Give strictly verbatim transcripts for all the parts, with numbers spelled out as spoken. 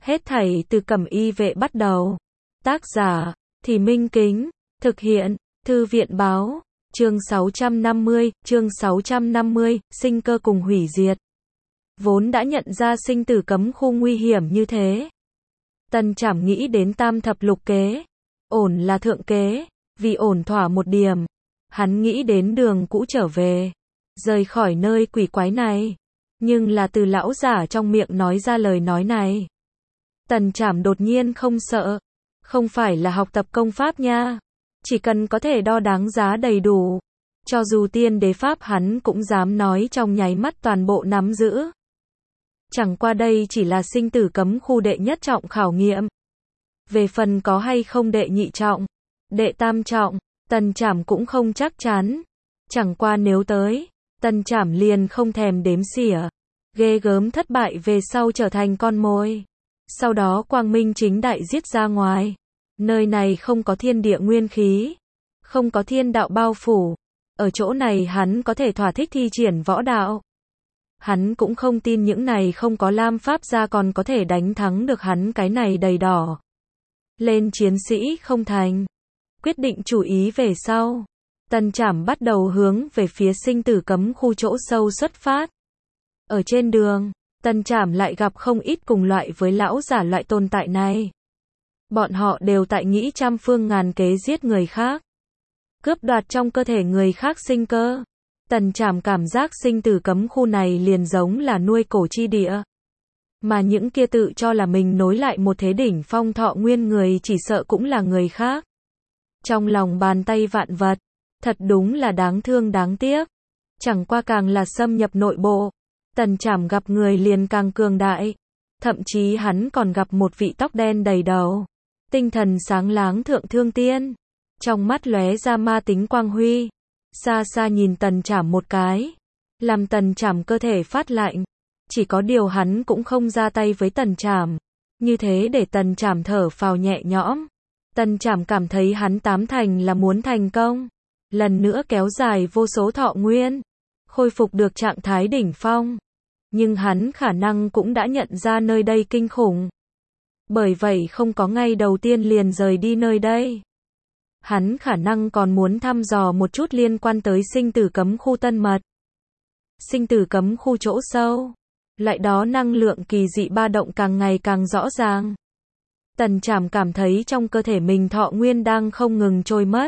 Hết thảy từ Cẩm Y Vệ bắt đầu. Tác giả, Thì Minh Kính. Thực hiện, Thư viện báo. Chương sáu trăm năm mươi, chương sáu trăm năm mươi, sinh cơ cùng hủy diệt. Vốn đã nhận ra sinh tử cấm khu nguy hiểm như thế. Tần Trảm nghĩ đến tam thập lục kế. Ổn là thượng kế, vì ổn thỏa một điểm. Hắn nghĩ đến đường cũ trở về, rời khỏi nơi quỷ quái này. Nhưng là từ lão giả trong miệng nói ra lời nói này. Tần Trảm đột nhiên không sợ. Không phải là học tập công pháp nha. Chỉ cần có thể đo đáng giá đầy đủ. Cho dù tiên đế pháp hắn cũng dám nói trong nháy mắt toàn bộ nắm giữ. Chẳng qua đây chỉ là sinh tử cấm khu đệ nhất trọng khảo nghiệm. Về phần có hay không đệ nhị trọng, đệ tam trọng, Tần Trảm cũng không chắc chắn. Chẳng qua nếu tới, Tần Trảm liền không thèm đếm xỉa. Ghê gớm thất bại về sau trở thành con mồi. Sau đó quang minh chính đại giết ra ngoài. Nơi này không có thiên địa nguyên khí, không có thiên đạo bao phủ. Ở chỗ này hắn có thể thỏa thích thi triển võ đạo. Hắn cũng không tin những này không có lam pháp ra còn có thể đánh thắng được hắn cái này đầy đỏ. Lên chiến sĩ không thành. Quyết định chủ ý về sau. Tần Trảm bắt đầu hướng về phía sinh tử cấm khu chỗ sâu xuất phát. Ở trên đường, Tần Trảm lại gặp không ít cùng loại với lão giả loại tồn tại này. Bọn họ đều tại nghĩ trăm phương ngàn kế giết người khác. Cướp đoạt trong cơ thể người khác sinh cơ. Tần Trảm cảm giác sinh tử cấm khu này liền giống là nuôi cổ chi địa. Mà những kia tự cho là mình nối lại một thế đỉnh phong thọ nguyên người chỉ sợ cũng là người khác. Trong lòng bàn tay vạn vật, thật đúng là đáng thương đáng tiếc. Chẳng qua càng là xâm nhập nội bộ, Tần Trảm gặp người liền càng cường đại. Thậm chí hắn còn gặp một vị tóc đen đầy đầu, tinh thần sáng láng thượng thương tiên. Trong mắt lóe ra ma tính quang huy. Xa xa nhìn Tần Trảm một cái, làm Tần Trảm cơ thể phát lạnh. Chỉ có điều hắn cũng không ra tay với Tần Trảm. Như thế để Tần Trảm thở phào nhẹ nhõm. Tần Trảm cảm thấy hắn tám thành là muốn thành công. Lần nữa kéo dài vô số thọ nguyên. Khôi phục được trạng thái đỉnh phong. Nhưng hắn khả năng cũng đã nhận ra nơi đây kinh khủng. Bởi vậy không có ngay đầu tiên liền rời đi nơi đây. Hắn khả năng còn muốn thăm dò một chút liên quan tới sinh tử cấm khu tân mật. Sinh tử cấm khu chỗ sâu. Loại đó năng lượng kỳ dị ba động càng ngày càng rõ ràng. Tần Trảm cảm thấy trong cơ thể mình thọ nguyên đang không ngừng trôi mất.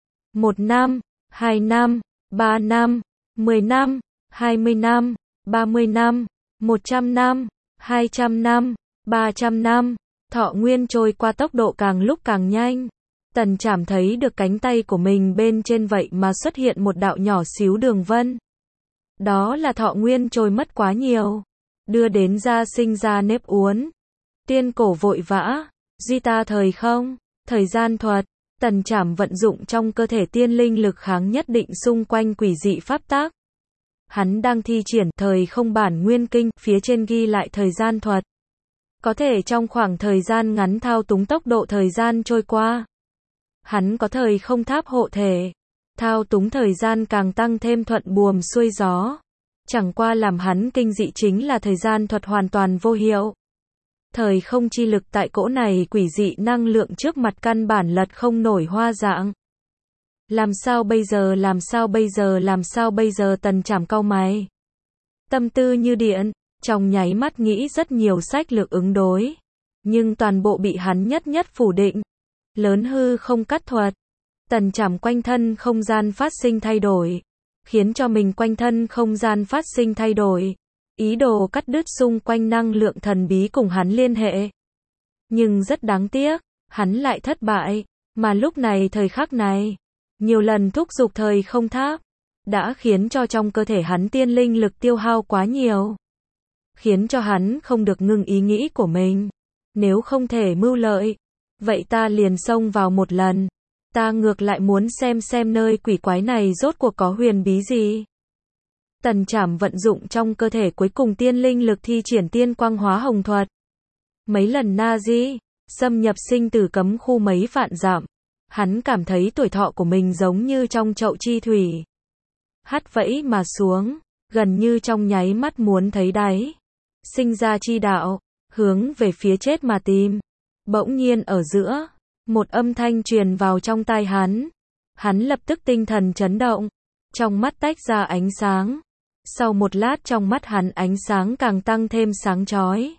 Một năm, hai năm, ba năm, mười năm, hai mươi năm, ba mươi năm, một trăm năm, hai trăm năm, ba trăm năm. Thọ nguyên trôi qua tốc độ càng lúc càng nhanh. Tần Trảm thấy được cánh tay của mình bên trên vậy mà xuất hiện một đạo nhỏ xíu đường vân. Đó là thọ nguyên trôi mất quá nhiều. Đưa đến ra sinh ra nếp uốn. Tiên cổ vội vã. Duy ta thời không. Thời gian thuật. Tần Trảm vận dụng trong cơ thể tiên linh lực kháng nhất định xung quanh quỷ dị pháp tác. Hắn đang thi triển thời không bản nguyên kinh. Phía trên ghi lại thời gian thuật. Có thể trong khoảng thời gian ngắn thao túng tốc độ thời gian trôi qua. Hắn có thời không tháp hộ thể. Thao túng thời gian càng tăng thêm thuận buồm xuôi gió. Chẳng qua làm hắn kinh dị chính là thời gian thuật hoàn toàn vô hiệu. Thời không chi lực tại cỗ này quỷ dị năng lượng trước mặt căn bản lật không nổi hoa dạng. Làm sao bây giờ làm sao bây giờ làm sao bây giờ Tần Trảm cau mày. Tâm tư như điện, trong nháy mắt nghĩ rất nhiều sách lược ứng đối. Nhưng toàn bộ bị hắn nhất nhất phủ định. Lớn hư không cắt thuật. Tần Trảm quanh thân không gian phát sinh thay đổi. Khiến cho mình quanh thân không gian phát sinh thay đổi. Ý đồ cắt đứt xung quanh năng lượng thần bí cùng hắn liên hệ. Nhưng rất đáng tiếc, hắn lại thất bại. Mà lúc này thời khắc này, nhiều lần thúc giục thời không tháp, đã khiến cho trong cơ thể hắn tiên linh lực tiêu hao quá nhiều. Khiến cho hắn không được ngưng ý nghĩ của mình. Nếu không thể mưu lợi, vậy ta liền xông vào một lần. Ta ngược lại muốn xem xem nơi quỷ quái này rốt cuộc có huyền bí gì. Tần Trảm vận dụng trong cơ thể cuối cùng tiên linh lực thi triển tiên quang hóa hồng thuật. Mấy lần na di, xâm nhập sinh tử cấm khu mấy vạn dặm. Hắn cảm thấy tuổi thọ của mình giống như trong chậu chi thủy. Hắt vẫy mà xuống, gần như trong nháy mắt muốn thấy đáy. Sinh ra chi đạo, hướng về phía chết mà tìm. Bỗng nhiên ở giữa, một âm thanh truyền vào trong tai hắn. Hắn lập tức tinh thần chấn động, trong mắt tách ra ánh sáng. Sau một lát trong mắt hắn ánh sáng càng tăng thêm sáng chói.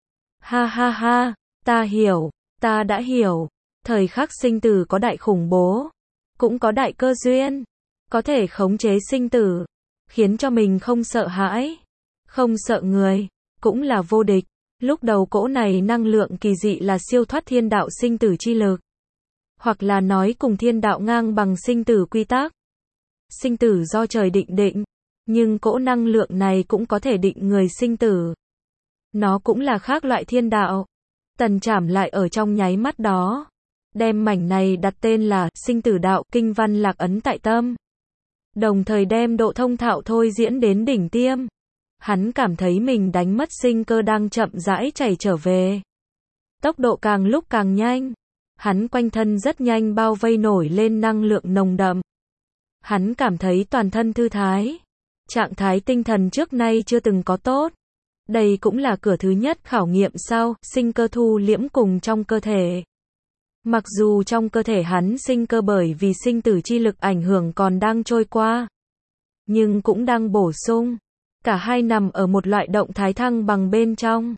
Ha ha ha, ta hiểu, ta đã hiểu. Thời khắc sinh tử có đại khủng bố, cũng có đại cơ duyên. Có thể khống chế sinh tử, khiến cho mình không sợ hãi, không sợ người, cũng là vô địch. Lúc đầu cỗ này năng lượng kỳ dị là siêu thoát thiên đạo sinh tử chi lực. Hoặc là nói cùng thiên đạo ngang bằng sinh tử quy tắc. Sinh tử do trời định định, nhưng cỗ năng lượng này cũng có thể định người sinh tử. Nó cũng là khác loại thiên đạo. Tần Trảm lại ở trong nháy mắt đó, đem mảnh này đặt tên là sinh tử đạo, kinh văn lạc ấn tại tâm. Đồng thời đem độ thông thạo thôi diễn đến đỉnh tiêm. Hắn cảm thấy mình đánh mất sinh cơ đang chậm rãi chảy trở về. Tốc độ càng lúc càng nhanh. Hắn quanh thân rất nhanh bao vây nổi lên năng lượng nồng đậm. Hắn cảm thấy toàn thân thư thái. Trạng thái tinh thần trước nay chưa từng có tốt. Đây cũng là cửa thứ nhất khảo nghiệm sau sinh cơ thu liễm cùng trong cơ thể. Mặc dù trong cơ thể hắn sinh cơ bởi vì sinh tử chi lực ảnh hưởng còn đang trôi qua, nhưng cũng đang bổ sung. Cả hai nằm ở một loại động thái thăng bằng bên trong.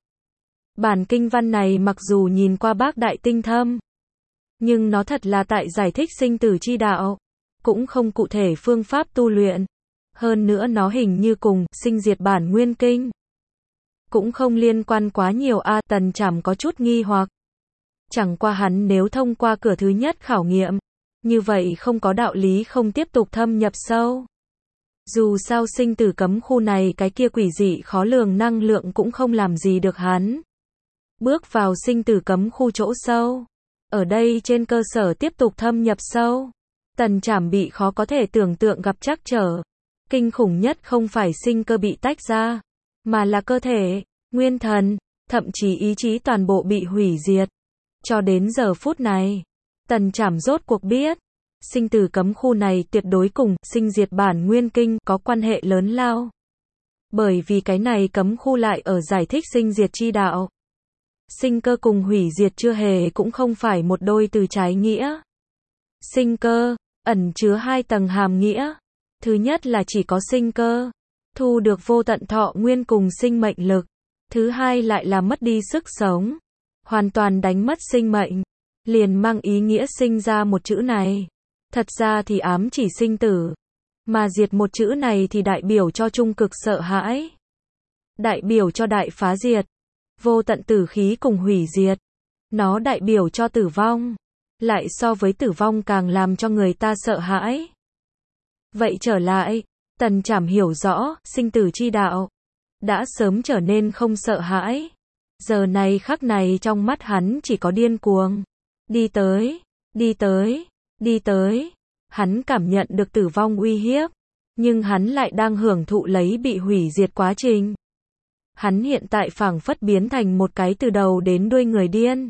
Bản kinh văn này mặc dù nhìn qua bác đại tinh thâm, nhưng nó thật là tại giải thích sinh tử chi đạo, cũng không cụ thể phương pháp tu luyện. Hơn nữa nó hình như cùng sinh diệt bản nguyên kinh cũng không liên quan quá nhiều a. À, Tần Trảm có chút nghi hoặc. Chẳng qua hắn nếu thông qua cửa thứ nhất khảo nghiệm, như vậy không có đạo lý không tiếp tục thâm nhập sâu. Dù sao sinh tử cấm khu này cái kia quỷ dị khó lường năng lượng cũng không làm gì được hắn. Bước vào sinh tử cấm khu chỗ sâu. Ở đây trên cơ sở tiếp tục thâm nhập sâu. Tần Trảm bị khó có thể tưởng tượng gặp trắc trở. Kinh khủng nhất không phải sinh cơ bị tách ra, mà là cơ thể, nguyên thần, thậm chí ý chí toàn bộ bị hủy diệt. Cho đến giờ phút này, Tần Trảm rốt cuộc biết, sinh tử cấm khu này tuyệt đối cùng sinh diệt bản nguyên kinh có quan hệ lớn lao. Bởi vì cái này cấm khu lại ở giải thích sinh diệt chi đạo. Sinh cơ cùng hủy diệt chưa hề cũng không phải một đôi từ trái nghĩa. Sinh cơ, ẩn chứa hai tầng hàm nghĩa. Thứ nhất là chỉ có sinh cơ, thu được vô tận thọ nguyên cùng sinh mệnh lực. Thứ hai lại là mất đi sức sống, hoàn toàn đánh mất sinh mệnh. Liền mang ý nghĩa sinh ra một chữ này. Thật ra thì ám chỉ sinh tử. Mà diệt một chữ này thì đại biểu cho trung cực sợ hãi. Đại biểu cho đại phá diệt. Vô tận tử khí cùng hủy diệt. Nó đại biểu cho tử vong. Lại so với tử vong càng làm cho người ta sợ hãi. Vậy trở lại, Tần Trảm hiểu rõ, sinh tử chi đạo đã sớm trở nên không sợ hãi. Giờ này khắc này trong mắt hắn chỉ có điên cuồng. Đi tới, đi tới, đi tới. Hắn cảm nhận được tử vong uy hiếp, nhưng hắn lại đang hưởng thụ lấy bị hủy diệt quá trình. Hắn hiện tại phảng phất biến thành một cái từ đầu đến đuôi người điên.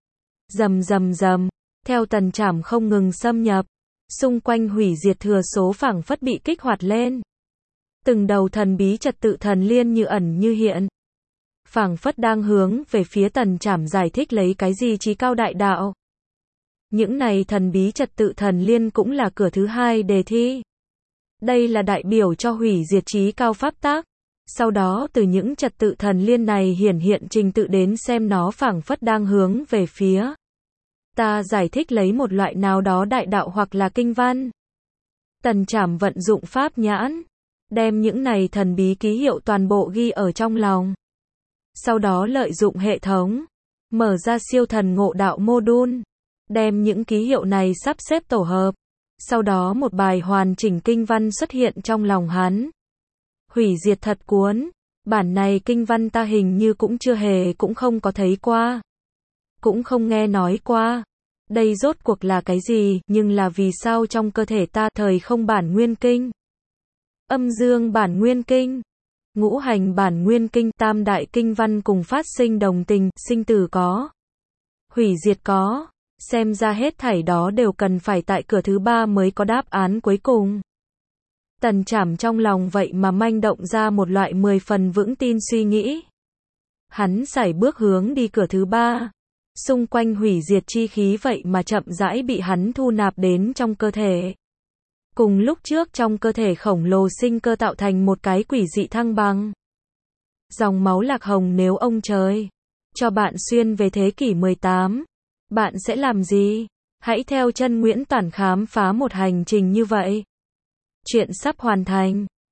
Rầm rầm rầm, theo Tần Trảm không ngừng xâm nhập, xung quanh hủy diệt thừa số phảng phất bị kích hoạt lên. Từng đầu thần bí trật tự thần liên như ẩn như hiện. Phảng phất đang hướng về phía Tần Trảm giải thích lấy cái gì chí cao đại đạo. Những này thần bí trật tự thần liên cũng là cửa thứ hai đề thi. Đây là đại biểu cho hủy diệt chí cao pháp tắc. Sau đó từ những trật tự thần liên này hiển hiện trình tự đến xem nó phảng phất đang hướng về phía. Ta giải thích lấy một loại nào đó đại đạo hoặc là kinh văn. Tần Trảm vận dụng pháp nhãn, đem những này thần bí ký hiệu toàn bộ ghi ở trong lòng. Sau đó lợi dụng hệ thống, mở ra siêu thần ngộ đạo module, đem những ký hiệu này sắp xếp tổ hợp. Sau đó một bài hoàn chỉnh kinh văn xuất hiện trong lòng hắn. Hủy diệt thật cuốn, bản này kinh văn ta hình như cũng chưa hề cũng không có thấy qua. Cũng không nghe nói qua. Đây rốt cuộc là cái gì, nhưng là vì sao trong cơ thể ta thời không bản nguyên kinh, âm dương bản nguyên kinh, ngũ hành bản nguyên kinh, tam đại kinh văn cùng phát sinh đồng tình, sinh tử có, hủy diệt có, xem ra hết thảy đó đều cần phải tại cửa thứ ba mới có đáp án cuối cùng. Tần Trảm trong lòng vậy mà manh động ra một loại mười phần vững tin suy nghĩ. Hắn sải bước hướng đi cửa thứ ba. Xung quanh hủy diệt chi khí vậy mà chậm rãi bị hắn thu nạp đến trong cơ thể. Cùng lúc trước trong cơ thể khổng lồ sinh cơ tạo thành một cái quỷ dị thăng bằng. Dòng máu lạc hồng, nếu ông trời cho bạn xuyên về thế kỷ mười tám, bạn sẽ làm gì? Hãy theo chân Nguyễn Toản khám phá một hành trình như vậy. Chuyện sắp hoàn thành.